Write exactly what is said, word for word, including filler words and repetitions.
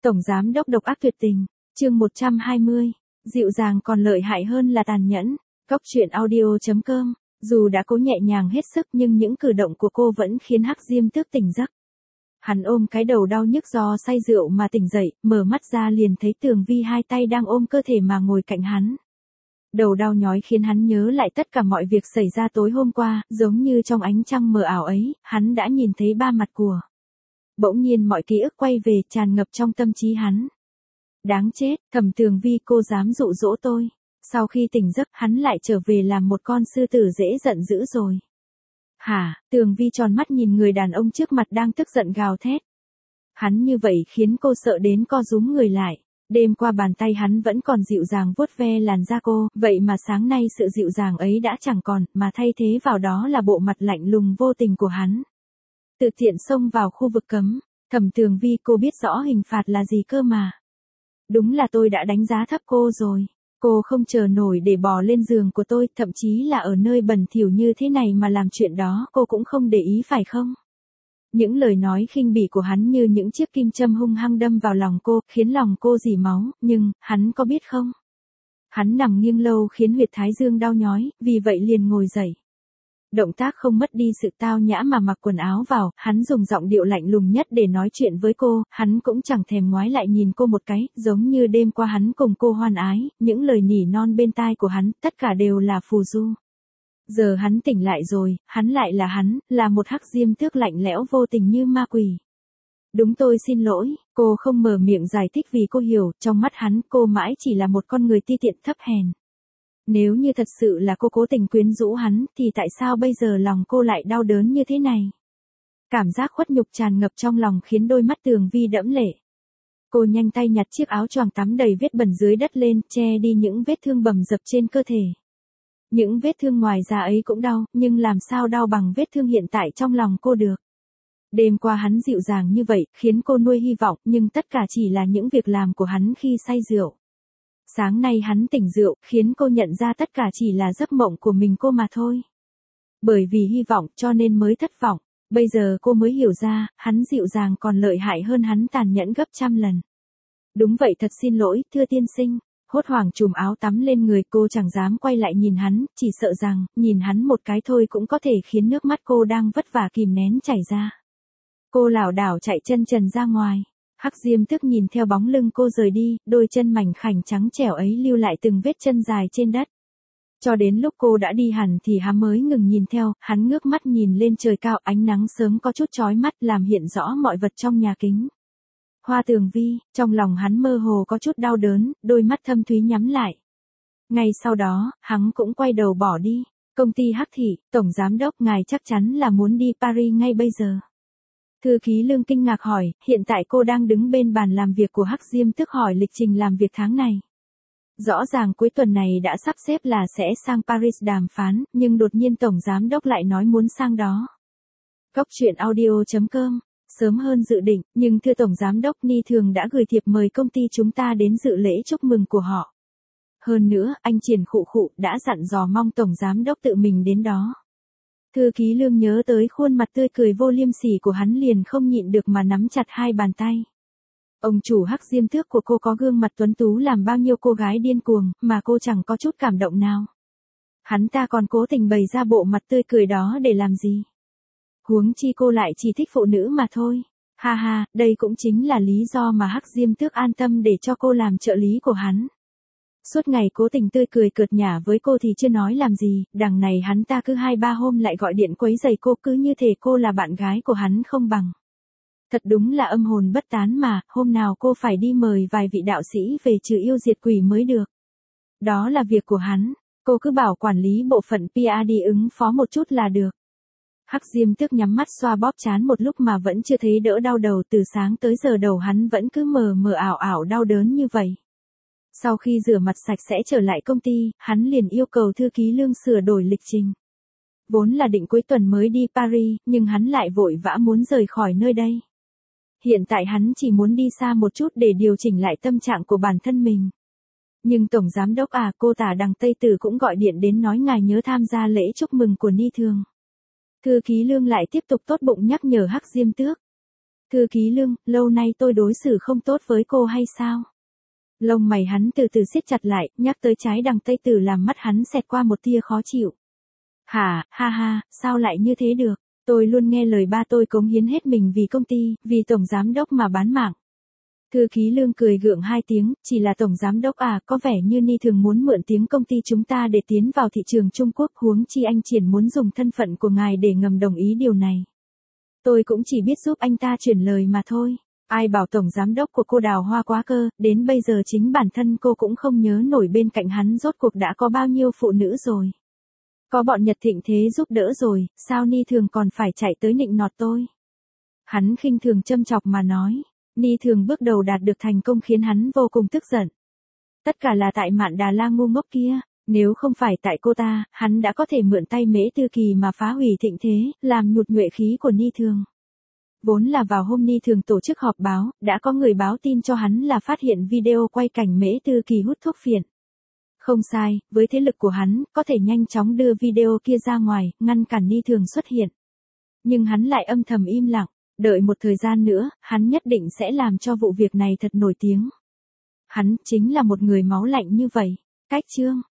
Tổng giám đốc độc ác tuyệt tình, chương một trăm hai mươi, dịu dàng còn lợi hại hơn là tàn nhẫn. Cốc truyện audio chấm com, dù đã cố nhẹ nhàng hết sức nhưng những cử động của cô vẫn khiến Hắc Diêm Tước tỉnh giấc. Hắn ôm cái đầu đau nhức do say rượu mà tỉnh dậy, mở mắt ra liền thấy Tường Vi hai tay đang ôm cơ thể mà ngồi cạnh hắn. Đầu đau nhói khiến hắn nhớ lại tất cả mọi việc xảy ra tối hôm qua, giống như trong ánh trăng mờ ảo ấy, hắn đã nhìn thấy ba mặt của. Bỗng nhiên mọi ký ức quay về tràn ngập trong tâm trí hắn. Đáng chết, Thẩm Tường Vi, cô dám dụ dỗ tôi. Sau khi tỉnh giấc hắn lại trở về làm một con sư tử dễ giận dữ rồi. Hả, Tường Vi tròn mắt nhìn người đàn ông trước mặt đang tức giận gào thét. Hắn như vậy khiến cô sợ đến co rúm người lại. Đêm qua bàn tay hắn vẫn còn dịu dàng vuốt ve làn da cô, vậy mà sáng nay sự dịu dàng ấy đã chẳng còn, mà thay thế vào đó là bộ mặt lạnh lùng vô tình của hắn. Tự tiện xông vào khu vực cấm, Thẩm Tường Vi, cô biết rõ hình phạt là gì cơ mà. Đúng là tôi đã đánh giá thấp cô rồi. Cô không chờ nổi để bò lên giường của tôi, thậm chí là ở nơi bẩn thỉu như thế này mà làm chuyện đó cô cũng không để ý phải không? Những lời nói khinh bỉ của hắn như những chiếc kim châm hung hăng đâm vào lòng cô, khiến lòng cô rỉ máu, nhưng, hắn có biết không? Hắn nằm nghiêng lâu khiến huyệt thái dương đau nhói, vì vậy liền ngồi dậy. Động tác không mất đi sự tao nhã mà mặc quần áo vào, hắn dùng giọng điệu lạnh lùng nhất để nói chuyện với cô, hắn cũng chẳng thèm ngoái lại nhìn cô một cái, giống như đêm qua hắn cùng cô hoan ái, những lời nỉ non bên tai của hắn, tất cả đều là phù du. Giờ hắn tỉnh lại rồi, hắn lại là hắn, là một Hắc Diêm Tước lạnh lẽo vô tình như ma quỷ. Đúng, tôi xin lỗi, cô không mở miệng giải thích vì cô hiểu, trong mắt hắn cô mãi chỉ là một con người ti tiện thấp hèn. Nếu như thật sự là cô cố tình quyến rũ hắn, thì tại sao bây giờ lòng cô lại đau đớn như thế này? Cảm giác khuất nhục tràn ngập trong lòng khiến đôi mắt Tường Vi đẫm lệ. Cô nhanh tay nhặt chiếc áo choàng tắm đầy vết bẩn dưới đất lên, che đi những vết thương bầm dập trên cơ thể. Những vết thương ngoài da ấy cũng đau, nhưng làm sao đau bằng vết thương hiện tại trong lòng cô được. Đêm qua hắn dịu dàng như vậy, khiến cô nuôi hy vọng, nhưng tất cả chỉ là những việc làm của hắn khi say rượu. Sáng nay hắn tỉnh rượu, khiến cô nhận ra tất cả chỉ là giấc mộng của mình cô mà thôi. Bởi vì hy vọng cho nên mới thất vọng, bây giờ cô mới hiểu ra, hắn dịu dàng còn lợi hại hơn hắn tàn nhẫn gấp trăm lần. Đúng vậy, thật xin lỗi, thưa tiên sinh. Hốt hoảng trùm áo tắm lên người, cô chẳng dám quay lại nhìn hắn, chỉ sợ rằng, nhìn hắn một cái thôi cũng có thể khiến nước mắt cô đang vất vả kìm nén chảy ra. Cô lảo đảo chạy chân trần ra ngoài. Hắc Diêm Tước nhìn theo bóng lưng cô rời đi, đôi chân mảnh khảnh trắng trẻo ấy lưu lại từng vết chân dài trên đất. Cho đến lúc cô đã đi hẳn thì hắn mới ngừng nhìn theo, hắn ngước mắt nhìn lên trời cao, ánh nắng sớm có chút chói mắt làm hiện rõ mọi vật trong nhà kính. Hoa Tường Vi, trong lòng hắn mơ hồ có chút đau đớn, đôi mắt thâm thúy nhắm lại. Ngay sau đó, hắn cũng quay đầu bỏ đi. Công ty Hắc Thị, Tổng Giám đốc, ngài chắc chắn là muốn đi Paris ngay bây giờ. Thư ký Lương kinh ngạc hỏi, hiện tại cô đang đứng bên bàn làm việc của Hắc Diêm Tước hỏi lịch trình làm việc tháng này. Rõ ràng cuối tuần này đã sắp xếp là sẽ sang Paris đàm phán, nhưng đột nhiên Tổng Giám đốc lại nói muốn sang đó. Cốc truyện audio chấm com, sớm hơn dự định, nhưng thưa Tổng Giám đốc, Ni Thường đã gửi thiệp mời công ty chúng ta đến dự lễ chúc mừng của họ. Hơn nữa, anh Triển khụ khụ đã dặn dò mong Tổng Giám đốc tự mình đến đó. Thư ký Lương nhớ tới khuôn mặt tươi cười vô liêm sỉ của hắn liền không nhịn được mà nắm chặt hai bàn tay. Ông chủ Hắc Diêm Tước của cô có gương mặt tuấn tú làm bao nhiêu cô gái điên cuồng, mà cô chẳng có chút cảm động nào. Hắn ta còn cố tình bày ra bộ mặt tươi cười đó để làm gì? Huống chi cô lại chỉ thích phụ nữ mà thôi. Ha ha, đây cũng chính là lý do mà Hắc Diêm Tước an tâm để cho cô làm trợ lý của hắn. Suốt ngày cố tình tươi cười cợt nhả với cô thì chưa nói làm gì, đằng này hắn ta cứ hai ba hôm lại gọi điện quấy rầy cô, cứ như thể cô là bạn gái của hắn không bằng. Thật đúng là âm hồn bất tán mà, hôm nào cô phải đi mời vài vị đạo sĩ về trừ yêu diệt quỷ mới được. Đó là việc của hắn, cô cứ bảo quản lý bộ phận pê e đi ứng phó một chút là được. Hắc Diêm Tước nhắm mắt xoa bóp trán một lúc mà vẫn chưa thấy đỡ đau đầu, từ sáng tới giờ đầu hắn vẫn cứ mờ mờ ảo ảo đau đớn như vậy. Sau khi rửa mặt sạch sẽ trở lại công ty, hắn liền yêu cầu thư ký Lương sửa đổi lịch trình. Vốn là định cuối tuần mới đi Paris, nhưng hắn lại vội vã muốn rời khỏi nơi đây. Hiện tại hắn chỉ muốn đi xa một chút để điều chỉnh lại tâm trạng của bản thân mình. Nhưng Tổng Giám đốc à, cô tả đằng Tây Tử cũng gọi điện đến nói ngài nhớ tham gia lễ chúc mừng của Ni Thường. Thư ký Lương lại tiếp tục tốt bụng nhắc nhở Hắc Diêm Tước. Thư ký Lương, lâu nay tôi đối xử không tốt với cô hay sao? Lông mày hắn từ từ siết chặt lại, nhắc tới trái đằng Tây Tử làm mắt hắn xẹt qua một tia khó chịu. Hả, ha ha, sao lại như thế được? Tôi luôn nghe lời ba tôi cống hiến hết mình vì công ty, vì tổng giám đốc mà bán mạng. Thư ký Lương cười gượng hai tiếng, chỉ là tổng giám đốc à, có vẻ như Ni thường muốn mượn tiếng công ty chúng ta để tiến vào thị trường Trung Quốc, huống chi anh Triển muốn dùng thân phận của ngài để ngầm đồng ý điều này. Tôi cũng chỉ biết giúp anh ta chuyển lời mà thôi. Ai bảo tổng giám đốc của cô đào hoa quá cơ, đến bây giờ chính bản thân cô cũng không nhớ nổi bên cạnh hắn rốt cuộc đã có bao nhiêu phụ nữ rồi. Có bọn Nhật Thịnh Thế giúp đỡ rồi, sao Ni thường còn phải chạy tới nịnh nọt tôi? Hắn khinh thường châm chọc mà nói. Ni thường bước đầu đạt được thành công khiến hắn vô cùng tức giận. Tất cả là tại Mạn Đà La ngu ngốc kia, nếu không phải tại cô ta, hắn đã có thể mượn tay Mễ Tư Kỳ mà phá hủy Thịnh Thế, làm nhụt nhuệ khí của Ni thường. Vốn là vào hôm Ni thường tổ chức họp báo, đã có người báo tin cho hắn là phát hiện video quay cảnh Mễ Tư Kỳ hút thuốc phiện. Không sai, với thế lực của hắn, có thể nhanh chóng đưa video kia ra ngoài, ngăn cản Ni thường xuất hiện. Nhưng hắn lại âm thầm im lặng, đợi một thời gian nữa, hắn nhất định sẽ làm cho vụ việc này thật nổi tiếng. Hắn chính là một người máu lạnh như vậy. Cách chương